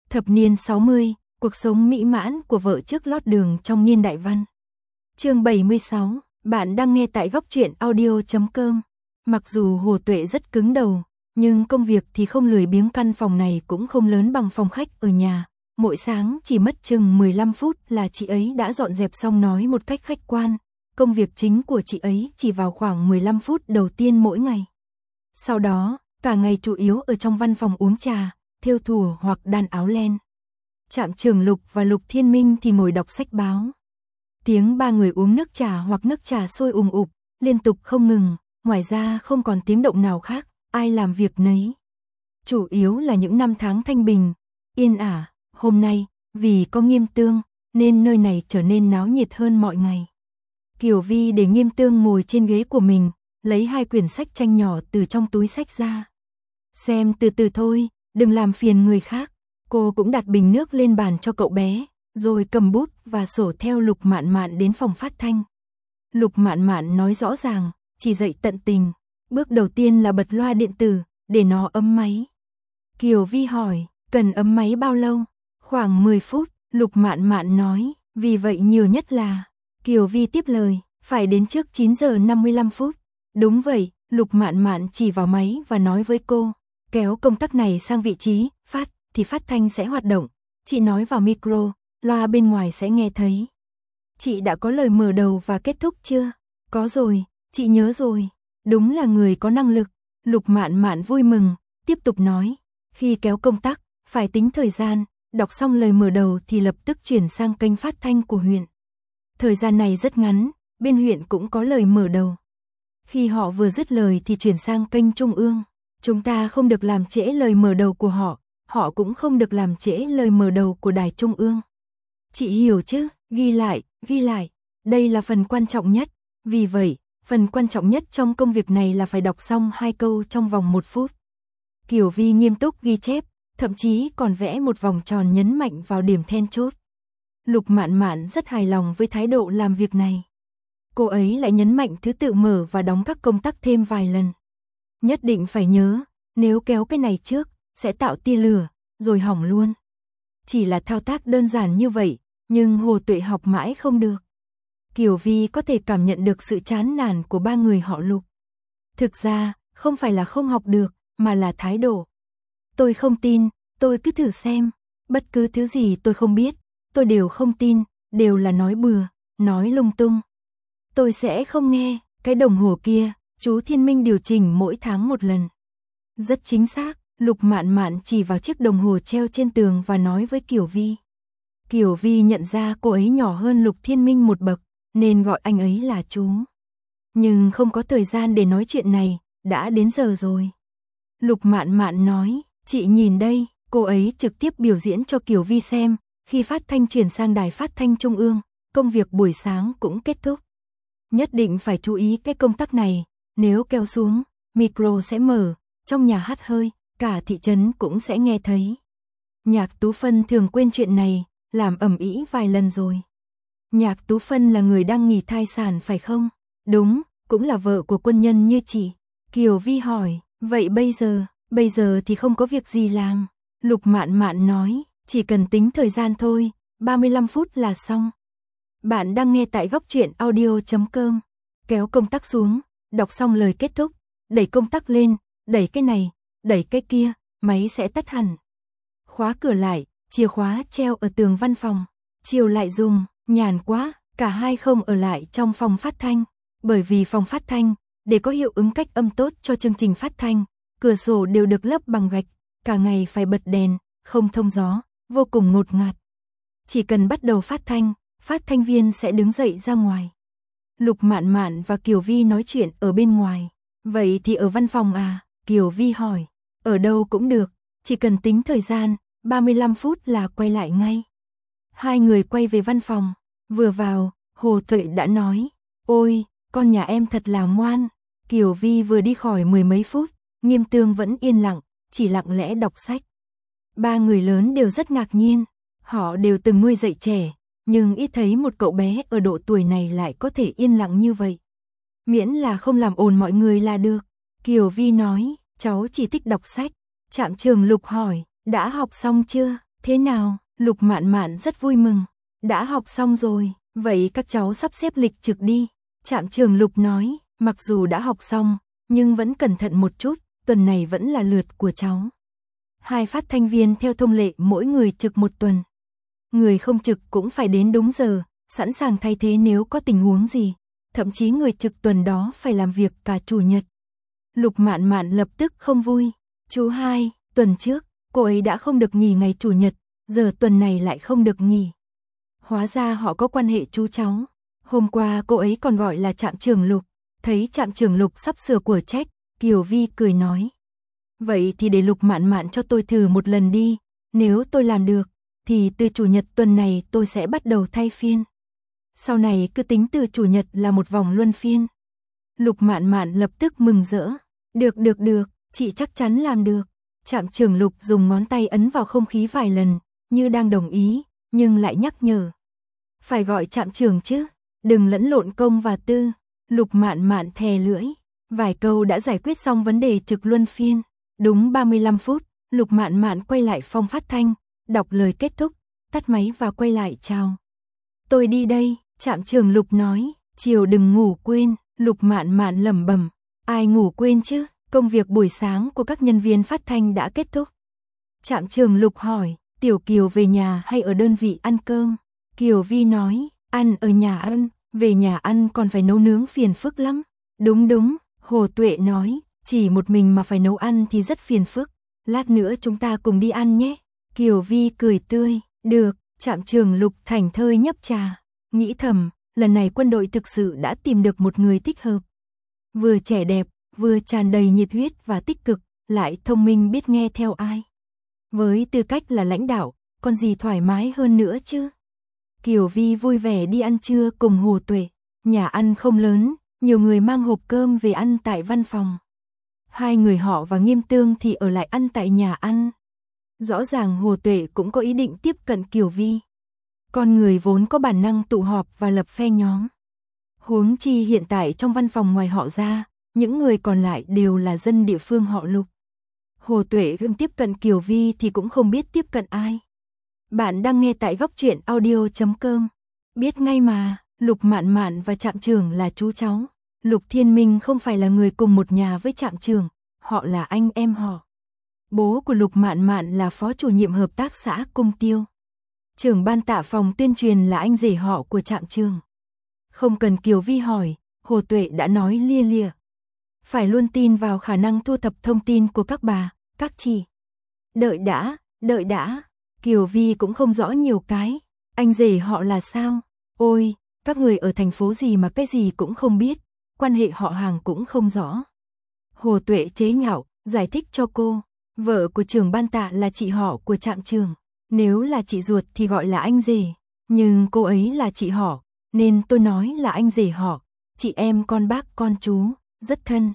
Thập niên 60, cuộc sống mỹ mãn của vợ trước lót đường trong niên đại văn. Chương 76, bạn đang nghe tại góc truyện audio.com. Mặc dù Hồ Tuệ rất cứng đầu, nhưng công việc thì không lười biếng, căn phòng này cũng không lớn bằng phòng khách ở nhà. Mỗi sáng chỉ mất chừng 15 phút là chị ấy đã dọn dẹp xong, nói một cách khách quan. Công việc chính của chị ấy chỉ vào khoảng 15 phút đầu tiên mỗi ngày. Sau đó, cả ngày chủ yếu ở trong văn phòng uống trà, thêu thùa hoặc đan áo len. Trạm trưởng Lục và Lục Thiên Minh thì ngồi đọc sách báo. Tiếng ba người uống nước trà hoặc nước trà sôi ùm ụp, liên tục không ngừng, ngoài ra không còn tiếng động nào khác, ai làm việc nấy. Chủ yếu là những năm tháng thanh bình, yên ả, hôm nay, vì có Nghiêm Tương, nên nơi này trở nên náo nhiệt hơn mọi ngày. Kiều Vi để Nghiêm Tương ngồi trên ghế của mình, lấy 2 quyển sách tranh nhỏ từ trong túi sách ra. Xem từ từ thôi, đừng làm phiền người khác. Cô cũng đặt bình nước lên bàn cho cậu bé, rồi cầm bút và sổ theo Lục Mạn Mạn đến phòng phát thanh. Lục Mạn Mạn nói rõ ràng, chỉ dạy tận tình. Bước đầu tiên là bật loa điện tử, để nó ấm máy. Kiều Vi hỏi, cần ấm máy bao lâu? Khoảng 10 phút, Lục Mạn Mạn nói, vì vậy nhiều nhất là... Kiều Vi tiếp lời, phải đến trước 9 giờ 55 phút. Đúng vậy, Lục Mạn Mạn chỉ vào máy và nói với cô, kéo công tắc này sang vị trí phát thì phát thanh sẽ hoạt động. Chị nói vào micro, loa bên ngoài sẽ nghe thấy. Chị đã có lời mở đầu và kết thúc chưa? Có rồi, chị nhớ rồi. Đúng là người có năng lực. Lục Mạn Mạn vui mừng, tiếp tục nói, khi kéo công tắc, phải tính thời gian, đọc xong lời mở đầu thì lập tức chuyển sang kênh phát thanh của huyện. Thời gian này rất ngắn, bên huyện cũng có lời mở đầu. Khi họ vừa dứt lời thì chuyển sang kênh trung ương. Chúng ta không được làm trễ lời mở đầu của họ, họ cũng không được làm trễ lời mở đầu của đài trung ương. Chị hiểu chứ, ghi lại, đây là phần quan trọng nhất. Vì vậy, phần quan trọng nhất trong công việc này là phải đọc xong 2 câu trong vòng 1 phút. Kiều Vi nghiêm túc ghi chép, thậm chí còn vẽ một vòng tròn nhấn mạnh vào điểm then chốt. Lục Mạn Mạn rất hài lòng với thái độ làm việc này. Cô ấy lại nhấn mạnh thứ tự mở và đóng các công tắc thêm vài lần. Nhất định phải nhớ, nếu kéo cái này trước, sẽ tạo tia lửa, rồi hỏng luôn. Chỉ là thao tác đơn giản như vậy, nhưng Hồ Tuệ học mãi không được. Kiều Vi có thể cảm nhận được sự chán nản của 3 người họ Lục. Thực ra, không phải là không học được, mà là thái độ. Tôi không tin, tôi cứ thử xem. Bất cứ thứ gì tôi không biết, tôi đều không tin, đều là nói bừa, nói lung tung. Tôi sẽ không nghe, cái đồng hồ kia, chú Thiên Minh điều chỉnh mỗi tháng 1 lần. Rất chính xác, Lục Mạn Mạn chỉ vào chiếc đồng hồ treo trên tường và nói với Kiều Vi. Kiều Vi nhận ra cô ấy nhỏ hơn Lục Thiên Minh 1 bậc, nên gọi anh ấy là chú. Nhưng không có thời gian để nói chuyện này, đã đến giờ rồi. Lục Mạn Mạn nói, chị nhìn đây, cô ấy trực tiếp biểu diễn cho Kiều Vi xem, khi phát thanh chuyển sang đài phát thanh trung ương, công việc buổi sáng cũng kết thúc. Nhất định phải chú ý cái công tắc này, nếu kéo xuống, micro sẽ mở, trong nhà hát hơi, cả thị trấn cũng sẽ nghe thấy. Nhạc Tú Phân thường quên chuyện này, làm ầm ĩ vài lần rồi. Nhạc Tú Phân là người đang nghỉ thai sản phải không? Đúng, cũng là vợ của quân nhân như chị. Kiều Vi hỏi, vậy bây giờ thì không có việc gì làm. Lục Mạn Mạn nói, chỉ cần tính thời gian thôi, 35 phút là xong. Bạn đang nghe tại góc truyện audio.com. Kéo công tắc xuống, đọc xong lời kết thúc, đẩy công tắc lên, đẩy cái này, đẩy cái kia, máy sẽ tắt hẳn. Khóa cửa lại, chìa khóa treo ở tường văn phòng. Chiều lại dùng, nhàn quá, cả hai không ở lại trong phòng phát thanh. Bởi vì phòng phát thanh, để có hiệu ứng cách âm tốt cho chương trình phát thanh, cửa sổ đều được lấp bằng gạch, cả ngày phải bật đèn, không thông gió, vô cùng ngột ngạt. Chỉ cần bắt đầu phát thanh viên sẽ đứng dậy ra ngoài. Lục Mạn Mạn và Kiều Vi nói chuyện ở bên ngoài. Vậy thì ở văn phòng à? Kiều Vi hỏi. Ở đâu cũng được, chỉ cần tính thời gian, 35 phút là quay lại ngay. 2 người quay về văn phòng. Vừa vào, Hồ Tuệ đã nói, ôi, con nhà em thật là ngoan. Kiều Vi vừa đi khỏi 10 mấy phút, Nghiêm Tương vẫn yên lặng, chỉ lặng lẽ đọc sách. 3 người lớn đều rất ngạc nhiên, họ đều từng nuôi dạy trẻ, nhưng ít thấy một cậu bé ở độ tuổi này lại có thể yên lặng như vậy. Miễn là không làm ồn mọi người là được. Kiều Vi nói, cháu chỉ thích đọc sách. Trạm trưởng Lục hỏi, đã học xong chưa? Thế nào? Lục Mạn Mạn rất vui mừng. Đã học xong rồi, vậy các cháu sắp xếp lịch trực đi. Trạm trưởng Lục nói, mặc dù đã học xong, nhưng vẫn cẩn thận một chút, tuần này vẫn là lượt của cháu. 2 phát thanh viên theo thông lệ mỗi người trực 1 tuần. Người không trực cũng phải đến đúng giờ, sẵn sàng thay thế nếu có tình huống gì. Thậm chí người trực tuần đó phải làm việc cả chủ nhật. Lục Mạn Mạn lập tức không vui. Chú hai, tuần trước, cô ấy đã không được nghỉ ngày chủ nhật, giờ tuần này lại không được nghỉ. Hóa ra họ có quan hệ chú cháu. Hôm qua cô ấy còn gọi là trạm trưởng Lục. Thấy trạm trưởng Lục sắp sửa của trách, Kiều Vi cười nói. Vậy thì để Lục Mạn Mạn cho tôi thử một lần đi. Nếu tôi làm được, thì từ chủ nhật tuần này tôi sẽ bắt đầu thay phiên. Sau này cứ tính từ chủ nhật là một vòng luân phiên. Lục Mạn Mạn lập tức mừng rỡ. Được, chị chắc chắn làm được. Trạm trưởng Lục dùng ngón tay ấn vào không khí vài lần, như đang đồng ý, nhưng lại nhắc nhở. Phải gọi trạm trưởng chứ, đừng lẫn lộn công và tư. Lục Mạn Mạn thè lưỡi. Vài câu đã giải quyết xong vấn đề trực luân phiên. Đúng 35 phút, Lục Mạn Mạn quay lại phòng phát thanh, đọc lời kết thúc, tắt máy và quay lại chào. Tôi đi đây, trạm trưởng Lục nói, chiều đừng ngủ quên. Lục Mạn Mạn lẩm bẩm, ai ngủ quên chứ, công việc buổi sáng của các nhân viên phát thanh đã kết thúc. Trạm trưởng Lục hỏi, Tiểu Kiều về nhà hay ở đơn vị ăn cơm? Kiều Vi nói, ăn ở nhà ăn, về nhà ăn còn phải nấu nướng phiền phức lắm. Đúng, Hồ Tuệ nói, chỉ một mình mà phải nấu ăn thì rất phiền phức, lát nữa chúng ta cùng đi ăn nhé. Kiều Vi cười tươi, được. Trạm trưởng Lục thảnh thơi nhấp trà, nghĩ thầm, lần này quân đội thực sự đã tìm được một người thích hợp. Vừa trẻ đẹp, vừa tràn đầy nhiệt huyết và tích cực, lại thông minh biết nghe theo ai. Với tư cách là lãnh đạo, còn gì thoải mái hơn nữa chứ. Kiều Vi vui vẻ đi ăn trưa cùng Hồ Tuệ, nhà ăn không lớn, nhiều người mang hộp cơm về ăn tại văn phòng. 2 người họ và Nghiêm Tương thì ở lại ăn tại nhà ăn. Rõ ràng Hồ Tuệ cũng có ý định tiếp cận Kiều Vi. Con người vốn có bản năng tụ họp và lập phe nhóm. Huống chi hiện tại trong văn phòng ngoài họ ra, những người còn lại đều là dân địa phương họ Lục. Hồ Tuệ gần tiếp cận Kiều Vi thì cũng không biết tiếp cận ai. Bạn đang nghe tại góc truyện audio.com. Biết ngay mà, Lục Mạn Mạn và trạm trưởng là chú cháu. Lục Thiên Minh không phải là người cùng một nhà với trạm trưởng, họ là anh em họ. Bố của Lục Mạn Mạn là phó chủ nhiệm hợp tác xã Cung Tiêu. Trưởng ban tạ phòng tuyên truyền là anh rể họ của trạm trưởng. Không cần Kiều Vi hỏi, Hồ Tuệ đã nói lia lịa. Phải luôn tin vào khả năng thu thập thông tin của các bà, các chị. Đợi đã, Kiều Vi cũng không rõ nhiều cái. Anh rể họ là sao? Ôi, các người ở thành phố gì mà cái gì cũng không biết, quan hệ họ hàng cũng không rõ. Hồ Tuệ chế nhạo, giải thích cho cô. Vợ của trưởng ban tạ là chị họ của trạm trưởng. Nếu là chị ruột thì gọi là anh rể. Nhưng cô ấy là chị họ, nên tôi nói là anh rể họ. Chị em con bác con chú, rất thân.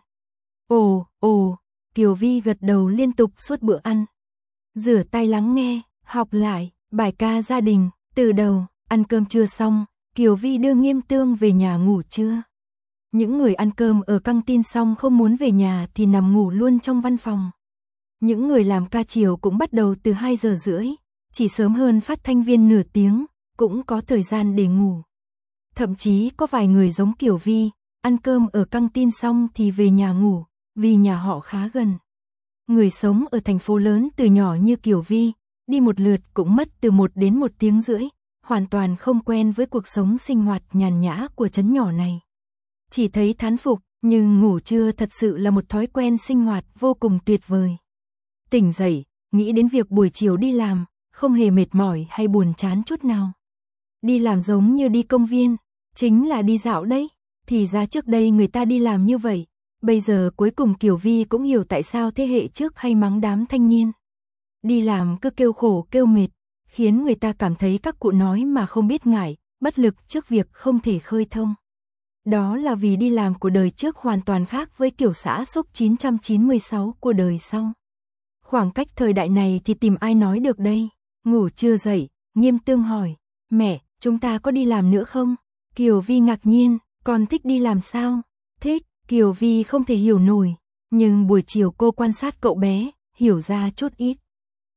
Ồ, Kiều Vi gật đầu liên tục suốt bữa ăn. Rửa tay lắng nghe, học lại, bài ca gia đình, từ đầu, ăn cơm trưa xong, Kiều Vi đưa Nghiêm Tương về nhà ngủ trưa. Những người ăn cơm ở căng tin xong không muốn về nhà thì nằm ngủ luôn trong văn phòng. Những người làm ca chiều cũng bắt đầu từ 2 giờ rưỡi, chỉ sớm hơn phát thanh viên nửa tiếng, cũng có thời gian để ngủ. Thậm chí có vài người giống Kiều Vi, ăn cơm ở căng tin xong thì về nhà ngủ, vì nhà họ khá gần. Người sống ở thành phố lớn từ nhỏ như Kiều Vi, đi một lượt cũng mất từ 1 đến 1 tiếng rưỡi, hoàn toàn không quen với cuộc sống sinh hoạt nhàn nhã của trấn nhỏ này. Chỉ thấy thán phục, nhưng ngủ trưa thật sự là một thói quen sinh hoạt vô cùng tuyệt vời. Tỉnh dậy, nghĩ đến việc buổi chiều đi làm, không hề mệt mỏi hay buồn chán chút nào. Đi làm giống như đi công viên, chính là đi dạo đấy. Thì ra trước đây người ta đi làm như vậy. Bây giờ cuối cùng Kiều Vi cũng hiểu tại sao thế hệ trước hay mắng đám thanh niên. Đi làm cứ kêu khổ kêu mệt, khiến người ta cảm thấy các cụ nói mà không biết ngại, bất lực trước việc không thể khơi thông. Đó là vì đi làm của đời trước hoàn toàn khác với kiểu xã xúc 996 của đời sau. Khoảng cách thời đại này thì tìm ai nói được đây. Ngủ chưa dậy, Nghiêm Tương hỏi, mẹ, chúng ta có đi làm nữa không? Kiều Vi ngạc nhiên, con thích đi làm sao? Thích, Kiều Vi không thể hiểu nổi, nhưng buổi chiều cô quan sát cậu bé, hiểu ra chút ít.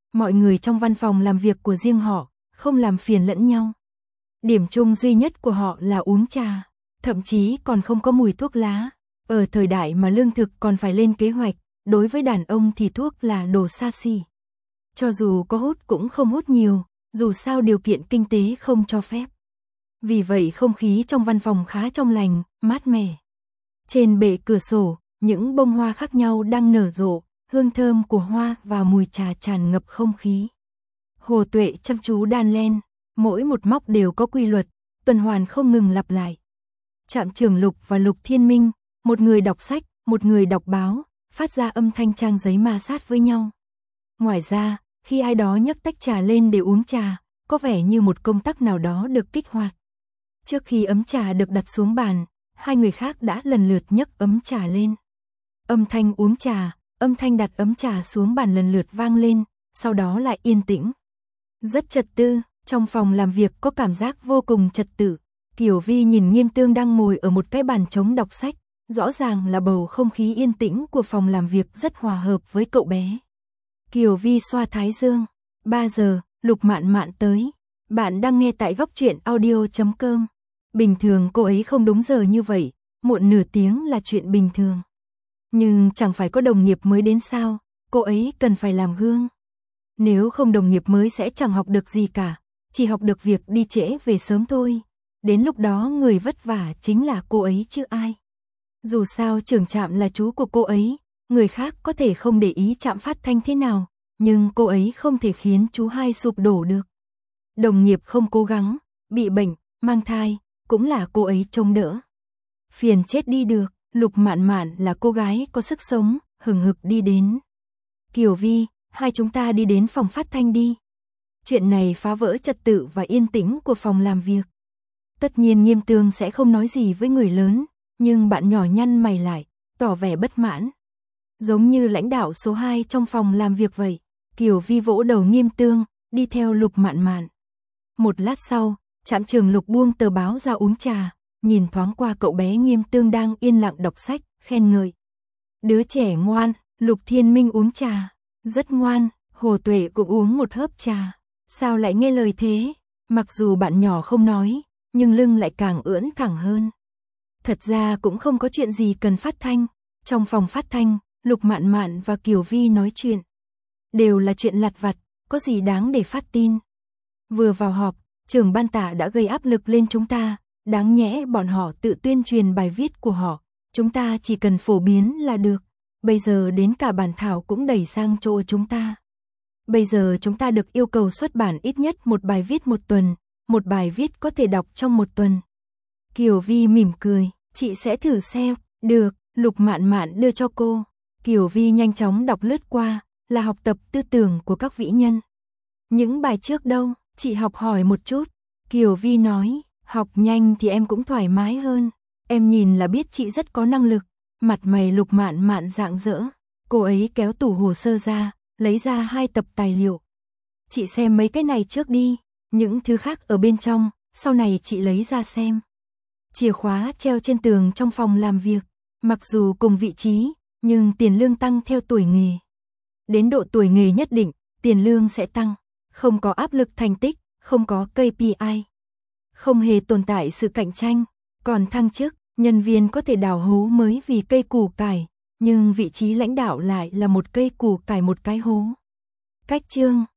Mọi người trong văn phòng làm việc của riêng họ, không làm phiền lẫn nhau. Điểm chung duy nhất của họ là uống trà, thậm chí còn không có mùi thuốc lá. Ở thời đại mà lương thực còn phải lên kế hoạch, đối với đàn ông thì thuốc là đồ xa xỉ. Cho dù có hút cũng không hút nhiều, dù sao điều kiện kinh tế không cho phép. Vì vậy không khí trong văn phòng khá trong lành, mát mẻ. Trên bệ cửa sổ, những bông hoa khác nhau đang nở rộ, hương thơm của hoa và mùi trà tràn ngập không khí. Hồ Tuệ chăm chú đan len, mỗi một móc đều có quy luật, tuần hoàn không ngừng lặp lại. Trạm Trường Lục và Lục Thiên Minh, một người đọc sách, một người đọc báo, phát ra âm thanh trang giấy ma sát với nhau. Ngoài ra, khi ai đó nhấc tách trà lên để uống trà, có vẻ như một công tắc nào đó được kích hoạt. Trước khi ấm trà được đặt xuống bàn, hai người khác đã lần lượt nhấc ấm trà lên. Âm thanh uống trà, âm thanh đặt ấm trà xuống bàn lần lượt vang lên, sau đó lại yên tĩnh. Rất trật tự, trong phòng làm việc có cảm giác vô cùng trật tự. Kiều Vi nhìn Nghiêm Tương đang ngồi ở một cái bàn trống đọc sách, rõ ràng là bầu không khí yên tĩnh của phòng làm việc rất hòa hợp với cậu bé. Kiều Vi xoa thái dương, 3 giờ, Lục Mạn Mạn tới. Bạn đang nghe tại góc truyện audio.com. Bình thường cô ấy không đúng giờ như vậy, muộn nửa tiếng là chuyện bình thường. Nhưng chẳng phải có đồng nghiệp mới đến sao, cô ấy cần phải làm gương. Nếu không đồng nghiệp mới sẽ chẳng học được gì cả, chỉ học được việc đi trễ về sớm thôi. Đến lúc đó người vất vả chính là cô ấy chứ ai. Dù sao trưởng trạm là chú của cô ấy, người khác có thể không để ý Trạm Phát Thanh thế nào, nhưng cô ấy không thể khiến chú hai sụp đổ được. Đồng nghiệp không cố gắng, bị bệnh, mang thai, cũng là cô ấy trông đỡ. Phiền chết đi được, Lục Mạn Mạn là cô gái có sức sống, hừng hực đi đến. Kiều Vi, hai chúng ta đi đến phòng phát thanh đi. Chuyện này phá vỡ trật tự và yên tĩnh của phòng làm việc. Tất nhiên Nghiêm Tương sẽ không nói gì với người lớn, nhưng bạn nhỏ nhăn mày lại, tỏ vẻ bất mãn. Giống như lãnh đạo số 2 trong phòng làm việc vậy. Kiều Vi vỗ đầu Nghiêm Tương, đi theo Lục Mạn Mạn. Một lát sau, Trạm Trường Lục buông tờ báo ra uống trà, nhìn thoáng qua cậu bé Nghiêm Tương đang yên lặng đọc sách, khen ngợi. Đứa trẻ ngoan. Lục Thiên Minh uống trà, rất ngoan. Hồ Tuệ cũng uống một hớp trà. Sao lại nghe lời thế? Mặc dù bạn nhỏ không nói, nhưng lưng lại càng ưỡn thẳng hơn. Thật ra cũng không có chuyện gì cần phát thanh. Trong phòng phát thanh, Lục Mạn Mạn và Kiều Vi nói chuyện. Đều là chuyện lặt vặt, có gì đáng để phát tin. Vừa vào họp, trưởng ban Tạ đã gây áp lực lên chúng ta, đáng nhẽ bọn họ tự tuyên truyền bài viết của họ, chúng ta chỉ cần phổ biến là được. Bây giờ đến cả bản thảo cũng đẩy sang chỗ chúng ta. Bây giờ chúng ta được yêu cầu xuất bản ít nhất một bài viết một tuần, một bài viết có thể đọc trong một tuần. Kiều Vi mỉm cười, chị sẽ thử xem. Được, Lục Mạn Mạn đưa cho cô. Kiều Vi nhanh chóng đọc lướt qua, là học tập tư tưởng của các vĩ nhân. Những bài trước đâu, chị học hỏi một chút. Kiều Vi nói, học nhanh thì em cũng thoải mái hơn. Em nhìn là biết chị rất có năng lực. Mặt mày Lục Mạn Mạn rạng rỡ. Cô ấy kéo tủ hồ sơ ra, lấy ra 2 tập tài liệu. Chị xem mấy cái này trước đi, những thứ khác ở bên trong, sau này chị lấy ra xem. Chìa khóa treo trên tường trong phòng làm việc. Mặc dù cùng vị trí, nhưng tiền lương tăng theo tuổi nghề. Đến độ tuổi nghề nhất định, tiền lương sẽ tăng. Không có áp lực thành tích, không có KPI. Không hề tồn tại sự cạnh tranh. Còn thăng chức, nhân viên có thể đào hố mới vì cây củ cải, nhưng vị trí lãnh đạo lại là một cây củ cải một cái hố. Cách chương